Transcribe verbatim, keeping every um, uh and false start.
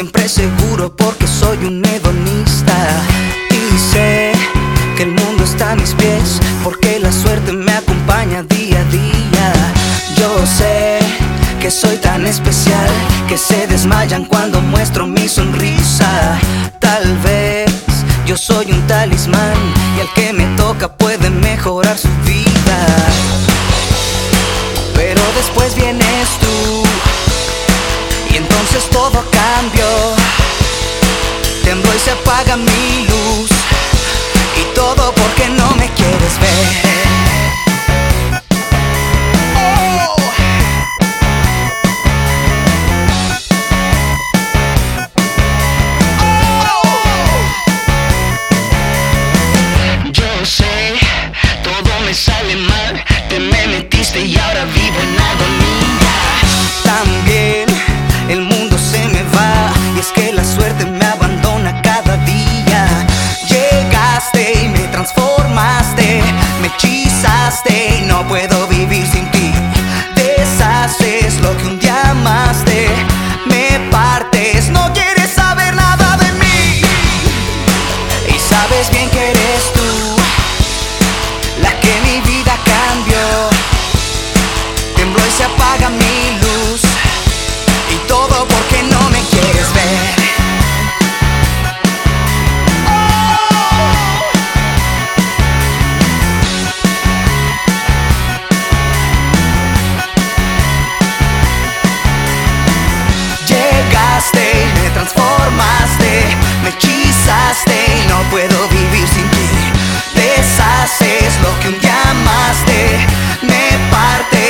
siempre seguro porque soy un hedonista. Y sé que el mundo está a mis pies porque la suerte me acompaña día a día. Yo sé que soy tan especial que se desmayan cuando muestro mi sonrisa. Tal vez yo soy un talismán y al que me toca puede mejorar su vida. Pero después vienes tú y entonces todo cambió. Tembló y se apaga mi luz y todo porque no me quieres ver. Sale mal, te me metiste y ahora vivo en agonía. También el mundo se me va y es que la suerte me abandona cada día. Llegaste y me transformaste, me hechizaste y no puedo vivir sin ti. Deshaces lo que un día amaste, me partes, no quieres saber nada de mí. Y sabes bien que eres tú la que mi vida cambió. Tembló y se apaga mi luz y todo porque no me quieres ver. Llegaste, me transformaste, me hechizaste y no puedo vivir sin ti. Deshaces lo que un día amaste, me partes.